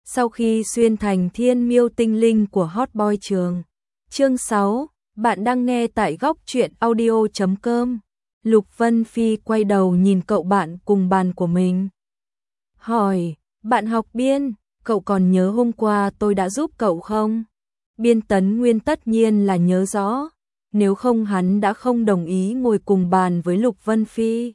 Sau khi xuyên thành thiên miêu tinh linh của Hot Boy trường. Chương 6, bạn đang nghe tại góc truyện audio.com. Lục Vân Phi quay đầu nhìn cậu bạn cùng bàn của mình. Hỏi, bạn học Biên, cậu còn nhớ hôm qua tôi đã giúp cậu không? Biên Tấn Nguyên tất nhiên là nhớ rõ, nếu không hắn đã không đồng ý ngồi cùng bàn với Lục Vân Phi.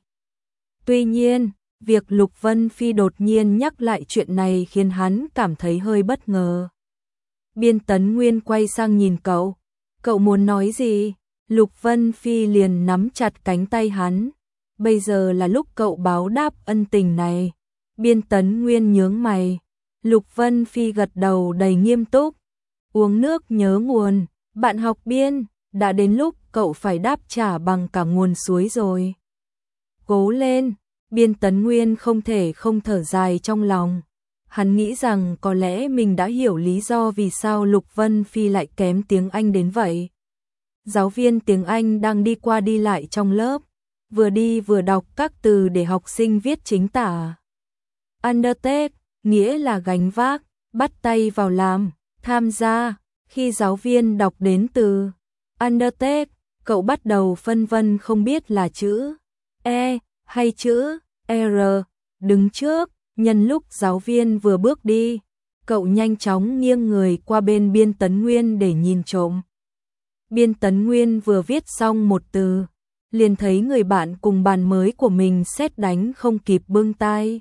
Tuy nhiên, việc Lục Vân Phi đột nhiên nhắc lại chuyện này khiến hắn cảm thấy hơi bất ngờ. Biên Tấn Nguyên quay sang nhìn cậu. Cậu muốn nói gì? Lục Vân Phi liền nắm chặt cánh tay hắn. Bây giờ là lúc cậu báo đáp ân tình này. Biên Tấn Nguyên nhướng mày. Lục Vân Phi gật đầu đầy nghiêm túc. Uống nước nhớ nguồn. Bạn học Biên, đã đến lúc cậu phải đáp trả bằng cả nguồn suối rồi. Cố lên. Biên Tấn Nguyên không thể không thở dài trong lòng. Hắn nghĩ rằng có lẽ mình đã hiểu lý do vì sao Lục Vân Phi lại kém tiếng Anh đến vậy. Giáo viên tiếng Anh đang đi qua đi lại trong lớp, vừa đi vừa đọc các từ để học sinh viết chính tả. Undertake, nghĩa là gánh vác, bắt tay vào làm, tham gia. Khi giáo viên đọc đến từ undertake, cậu bắt đầu phân vân không biết là chữ E hay chữ R. Đứng trước, nhân lúc giáo viên vừa bước đi, cậu nhanh chóng nghiêng người qua bên Biên Tấn Nguyên để nhìn trộm. Biên Tấn Nguyên vừa viết xong một từ, liền thấy người bạn cùng bàn mới của mình sét đánh không kịp bưng tai.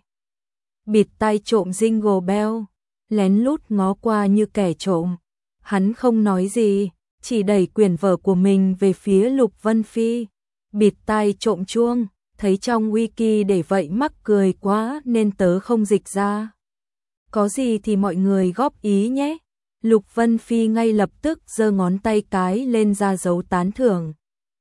Bịt tai trộm Jingle Bell, lén lút ngó qua như kẻ trộm. Hắn không nói gì, chỉ đẩy quyển vở của mình về phía Lục Vân Phi. Bịt tai trộm chuông, thấy trong wiki để vậy mắc cười quá nên tớ không dịch ra. Có gì thì mọi người góp ý nhé. Lục Vân Phi ngay lập tức giơ ngón tay cái lên ra dấu tán thưởng.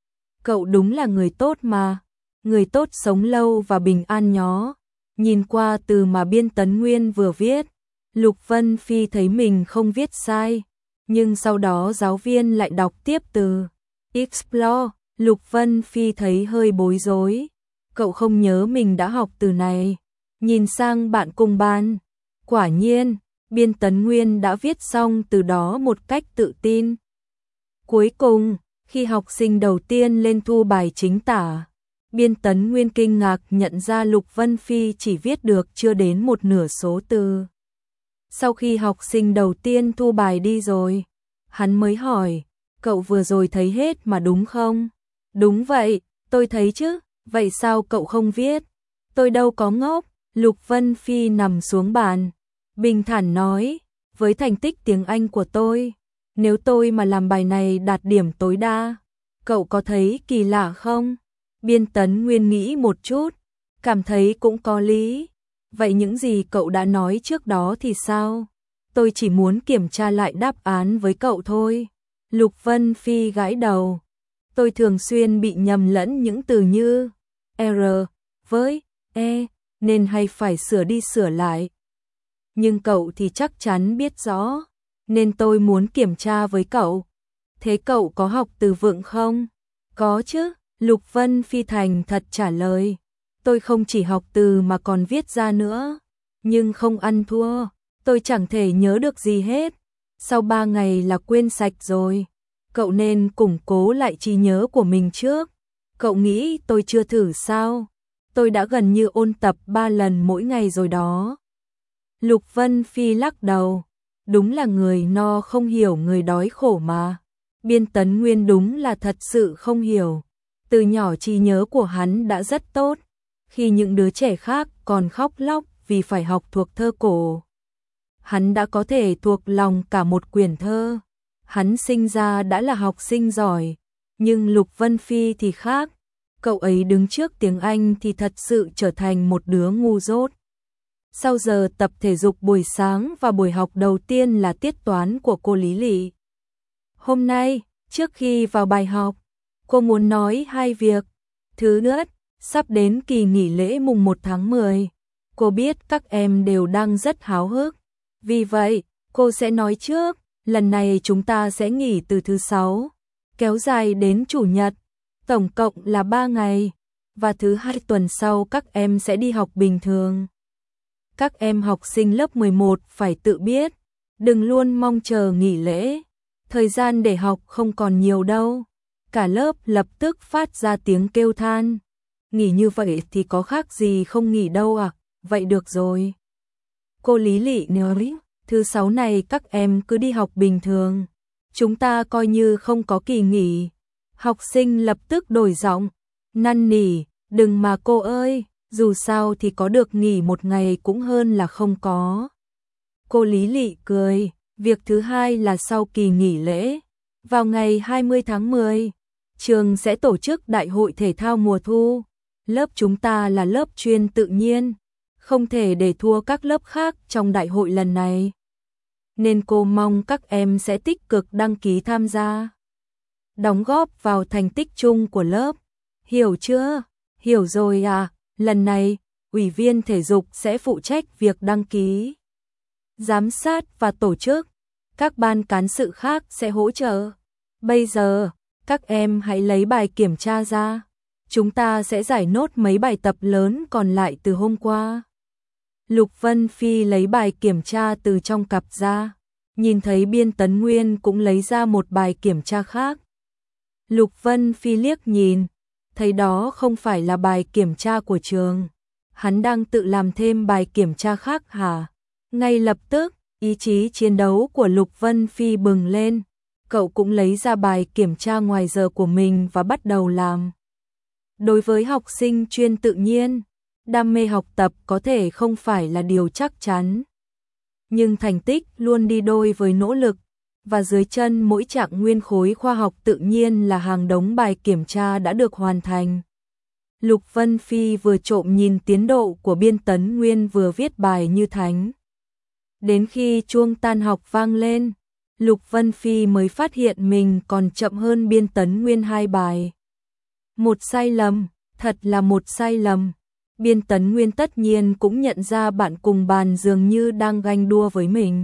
Cậu đúng là người tốt mà. Người tốt sống lâu và bình an nhó. Nhìn qua từ mà Biên Tấn Nguyên vừa viết, Lục Vân Phi thấy mình không viết sai. Nhưng sau đó giáo viên lại đọc tiếp từ Explore. Lục Vân Phi thấy hơi bối rối. Cậu không nhớ mình đã học từ này. Nhìn sang bạn cùng bàn. Quả nhiên, Biên Tấn Nguyên đã viết xong từ đó một cách tự tin. Cuối cùng, khi học sinh đầu tiên lên thu bài chính tả, Biên Tấn Nguyên kinh ngạc nhận ra Lục Vân Phi chỉ viết được chưa đến một nửa số từ. Sau khi học sinh đầu tiên thu bài đi rồi, hắn mới hỏi, cậu vừa rồi thấy hết mà đúng không? Đúng vậy, tôi thấy chứ, vậy sao cậu không viết? Tôi đâu có ngốc. Lục Vân Phi nằm xuống bàn, bình thản nói, với thành tích tiếng Anh của tôi, nếu tôi mà làm bài này đạt điểm tối đa, cậu có thấy kỳ lạ không? Biên Tấn Nguyên nghĩ một chút, cảm thấy cũng có lý. Vậy những gì cậu đã nói trước đó thì sao? Tôi chỉ muốn kiểm tra lại đáp án với cậu thôi. Lục Vân Phi gãi đầu. Tôi thường xuyên bị nhầm lẫn những từ như R với E, nên hay phải sửa đi sửa lại. Nhưng cậu thì chắc chắn biết rõ, nên tôi muốn kiểm tra với cậu. Thế cậu có học từ vựng không? Có chứ, Lục Vân Phi thành thật trả lời. Tôi không chỉ học từ mà còn viết ra nữa. Nhưng không ăn thua, tôi chẳng thể nhớ được gì hết. Sau 3 ngày là quên sạch rồi. Cậu nên củng cố lại trí nhớ của mình trước. Cậu nghĩ tôi chưa thử sao? Tôi đã gần như ôn tập 3 lần mỗi ngày rồi đó. Lục Vân Phi lắc đầu. Đúng là người no không hiểu người đói khổ mà. Biên Tấn Nguyên đúng là thật sự không hiểu. Từ nhỏ trí nhớ của hắn đã rất tốt. Khi những đứa trẻ khác còn khóc lóc vì phải học thuộc thơ cổ, hắn đã có thể thuộc lòng cả một quyển thơ. Hắn sinh ra đã là học sinh giỏi. Nhưng Lục Vân Phi thì khác. Cậu ấy đứng trước tiếng Anh thì thật sự trở thành một đứa ngu dốt. Sau giờ tập thể dục buổi sáng và buổi học đầu tiên là tiết toán của cô Lý Lị. Hôm nay, trước khi vào bài học, cô muốn nói 2 việc. Thứ nhất, sắp đến kỳ nghỉ lễ mùng 1 tháng 10. Cô biết các em đều đang rất háo hức. Vì vậy, cô sẽ nói trước, lần này chúng ta sẽ nghỉ từ thứ 6, kéo dài đến chủ nhật. Tổng cộng là 3 ngày, và thứ 2 tuần sau các em sẽ đi học bình thường. các em học sinh lớp 11 phải tự biết, đừng luôn mong chờ nghỉ lễ, thời gian để học không còn nhiều đâu. Cả lớp lập tức phát ra tiếng kêu than. Nghỉ như vậy thì có khác gì không nghỉ đâu à, vậy được rồi. Cô Lý Lị nói, thứ 6 này các em cứ đi học bình thường, chúng ta coi như không có kỳ nghỉ. Học sinh lập tức đổi giọng, năn nỉ, đừng mà cô ơi, dù sao thì có được nghỉ một ngày cũng hơn là không có. Cô Lý Lị cười, việc thứ hai là sau kỳ nghỉ lễ, vào ngày 20 tháng 10, trường sẽ tổ chức đại hội thể thao mùa thu. Lớp chúng ta là lớp chuyên tự nhiên, không thể để thua các lớp khác trong đại hội lần này. Nên cô mong các em sẽ tích cực đăng ký tham gia, đóng góp vào thành tích chung của lớp. Hiểu chưa? Hiểu rồi à, lần này, ủy viên thể dục sẽ phụ trách việc đăng ký, giám sát và tổ chức, các ban cán sự khác sẽ hỗ trợ. Bây giờ, các em hãy lấy bài kiểm tra ra, chúng ta sẽ giải nốt mấy bài tập lớn còn lại từ hôm qua. Lục Vân Phi lấy bài kiểm tra từ trong cặp ra, nhìn thấy Biên Tấn Nguyên cũng lấy ra một bài kiểm tra khác. Lục Vân Phi liếc nhìn, thấy đó không phải là bài kiểm tra của trường. Hắn đang tự làm thêm bài kiểm tra khác hả? Ngay lập tức, ý chí chiến đấu của Lục Vân Phi bừng lên. Cậu cũng lấy ra bài kiểm tra ngoài giờ của mình và bắt đầu làm. Đối với học sinh chuyên tự nhiên, đam mê học tập có thể không phải là điều chắc chắn. Nhưng thành tích luôn đi đôi với nỗ lực, và dưới chân mỗi trạng nguyên khối khoa học tự nhiên là hàng đống bài kiểm tra đã được hoàn thành. Lục Vân Phi vừa trộm nhìn tiến độ của Biên Tấn Nguyên vừa viết bài như thánh. Đến khi chuông tan học vang lên, Lục Vân Phi mới phát hiện mình còn chậm hơn Biên Tấn Nguyên 2 bài. Một sai lầm, thật là một sai lầm. Biên Tấn Nguyên tất nhiên cũng nhận ra bạn cùng bàn dường như đang ganh đua với mình.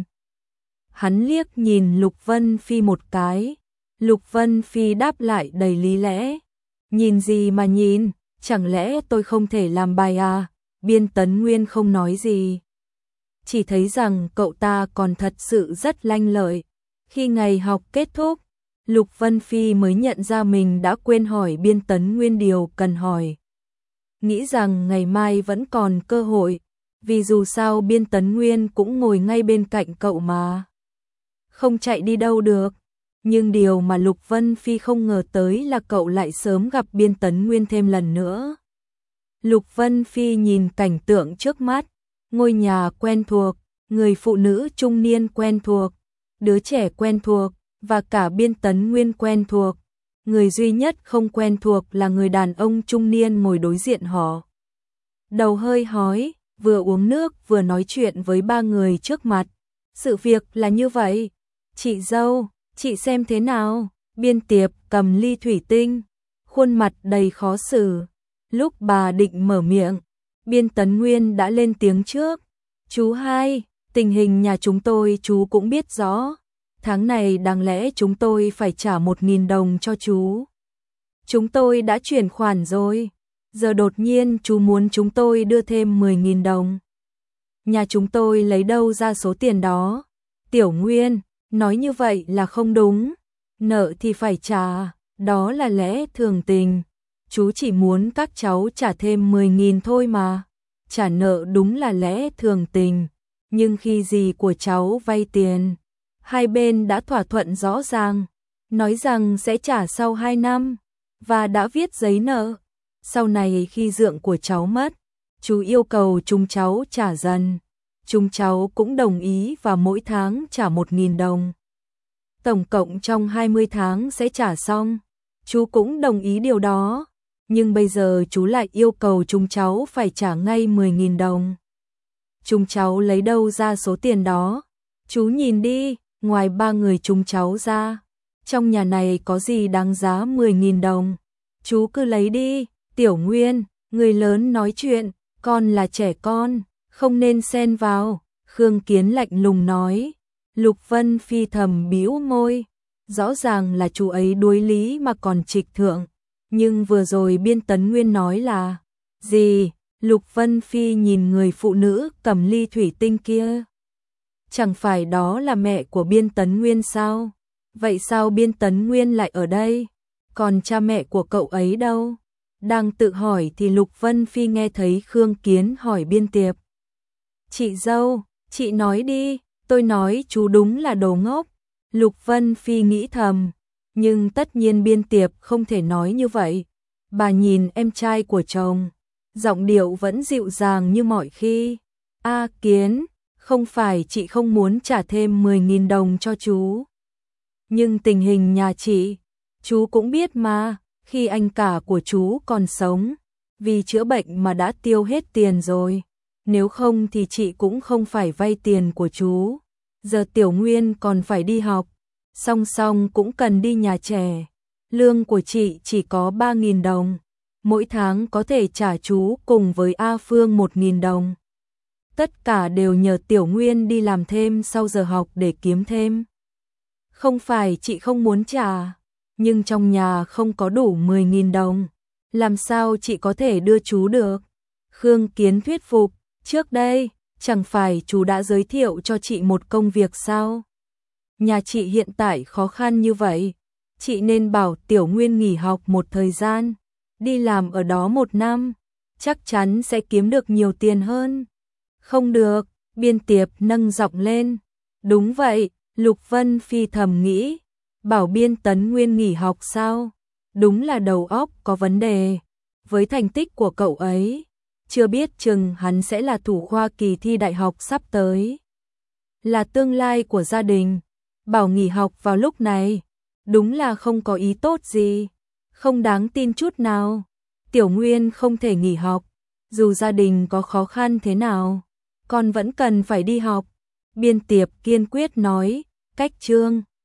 Hắn liếc nhìn Lục Vân Phi một cái. Lục Vân Phi đáp lại đầy lý lẽ. Nhìn gì mà nhìn, chẳng lẽ tôi không thể làm bài à? Biên Tấn Nguyên không nói gì, chỉ thấy rằng cậu ta còn thật sự rất lanh lợi. Khi ngày học kết thúc, Lục Vân Phi mới nhận ra mình đã quên hỏi Biên Tấn Nguyên điều cần hỏi. Nghĩ rằng ngày mai vẫn còn cơ hội, vì dù sao Biên Tấn Nguyên cũng ngồi ngay bên cạnh cậu mà, không chạy đi đâu được. Nhưng điều mà Lục Vân Phi không ngờ tới là cậu lại sớm gặp Biên Tấn Nguyên thêm lần nữa. Lục Vân Phi nhìn cảnh tượng trước mắt, ngôi nhà quen thuộc, người phụ nữ trung niên quen thuộc, đứa trẻ quen thuộc, và cả Biên Tấn Nguyên quen thuộc. Người duy nhất không quen thuộc là người đàn ông trung niên ngồi đối diện họ. Đầu hơi hói, vừa uống nước vừa nói chuyện với ba người trước mặt. Sự việc là như vậy. Chị dâu, chị xem thế nào? Biên Tiệp cầm ly thủy tinh, khuôn mặt đầy khó xử. Lúc bà định mở miệng, Biên Tấn Nguyên đã lên tiếng trước. Chú hai, tình hình nhà chúng tôi chú cũng biết rõ. Tháng này đáng lẽ chúng tôi phải trả 1.000 đồng cho chú. Chúng tôi đã chuyển khoản rồi. Giờ đột nhiên chú muốn chúng tôi đưa thêm 10.000 đồng. Nhà chúng tôi lấy đâu ra số tiền đó? Tiểu Nguyên, nói như vậy là không đúng. Nợ thì phải trả, đó là lẽ thường tình. Chú chỉ muốn các cháu trả thêm 10.000 thôi mà. Trả nợ đúng là lẽ thường tình. Nhưng khi dì của cháu vay tiền, hai bên đã thỏa thuận rõ ràng, nói rằng sẽ trả sau 2 năm, và đã viết giấy nợ. Sau này khi dượng của cháu mất, chú yêu cầu chúng cháu trả dần. Chúng cháu cũng đồng ý và mỗi tháng trả 1.000 đồng. Tổng cộng trong 20 tháng sẽ trả xong. Chú cũng đồng ý điều đó. Nhưng bây giờ chú lại yêu cầu chúng cháu phải trả ngay 10.000 đồng. Chúng cháu lấy đâu ra số tiền đó? Chú nhìn đi, ngoài ba người chúng cháu ra, trong nhà này có gì đáng giá 10.000 đồng. Chú cứ lấy đi. Tiểu Nguyên, người lớn nói chuyện, con là trẻ con, không nên xen vào. Khương Kiến lạnh lùng nói. Lục Vân Phi thầm bĩu môi. Rõ ràng là chú ấy đối lý mà còn trịch thượng. Nhưng vừa rồi Biên Tấn Nguyên nói là gì? Lục Vân Phi nhìn người phụ nữ cầm ly thủy tinh kia. Chẳng phải đó là mẹ của Biên Tấn Nguyên sao? Vậy sao Biên Tấn Nguyên lại ở đây? Còn cha mẹ của cậu ấy đâu? Đang tự hỏi thì Lục Vân Phi nghe thấy Khương Kiến hỏi Biên Tiệp. Chị dâu, chị nói đi, tôi nói chú đúng là đồ ngốc. Lục Vân Phi nghĩ thầm, nhưng tất nhiên Biên Tiệp không thể nói như vậy. Bà nhìn em trai của chồng, giọng điệu vẫn dịu dàng như mọi khi. A Kiến, không phải chị không muốn trả thêm 10.000 đồng cho chú. Nhưng tình hình nhà chị, chú cũng biết mà, khi anh cả của chú còn sống, vì chữa bệnh mà đã tiêu hết tiền rồi. Nếu không thì chị cũng không phải vay tiền của chú. Giờ Tiểu Nguyên còn phải đi học, song song cũng cần đi nhà trẻ. Lương của chị chỉ có 3.000 đồng, mỗi tháng có thể trả chú cùng với A Phương 1.000 đồng. Tất cả đều nhờ Tiểu Nguyên đi làm thêm sau giờ học để kiếm thêm. Không phải chị không muốn trả, nhưng trong nhà không có đủ 10.000 đồng. Làm sao chị có thể đưa chú được? Khương Kiến thuyết phục, trước đây, chẳng phải chú đã giới thiệu cho chị một công việc sao? Nhà chị hiện tại khó khăn như vậy, chị nên bảo Tiểu Nguyên nghỉ học một thời gian, đi làm ở đó 1 năm, chắc chắn sẽ kiếm được nhiều tiền hơn. Không được, Biên Tiệp nâng giọng lên. Đúng vậy, Lục Vân Phi thầm nghĩ, bảo Biên Tấn Nguyên nghỉ học sao? Đúng là đầu óc có vấn đề. Với thành tích của cậu ấy, chưa biết chừng hắn sẽ là thủ khoa kỳ thi đại học sắp tới. Là tương lai của gia đình, bảo nghỉ học vào lúc này, đúng là không có ý tốt gì, không đáng tin chút nào. Tiểu Nguyên không thể nghỉ học, dù gia đình có khó khăn thế nào, con vẫn cần phải đi học. Biên Tiệp kiên quyết nói, cách Trương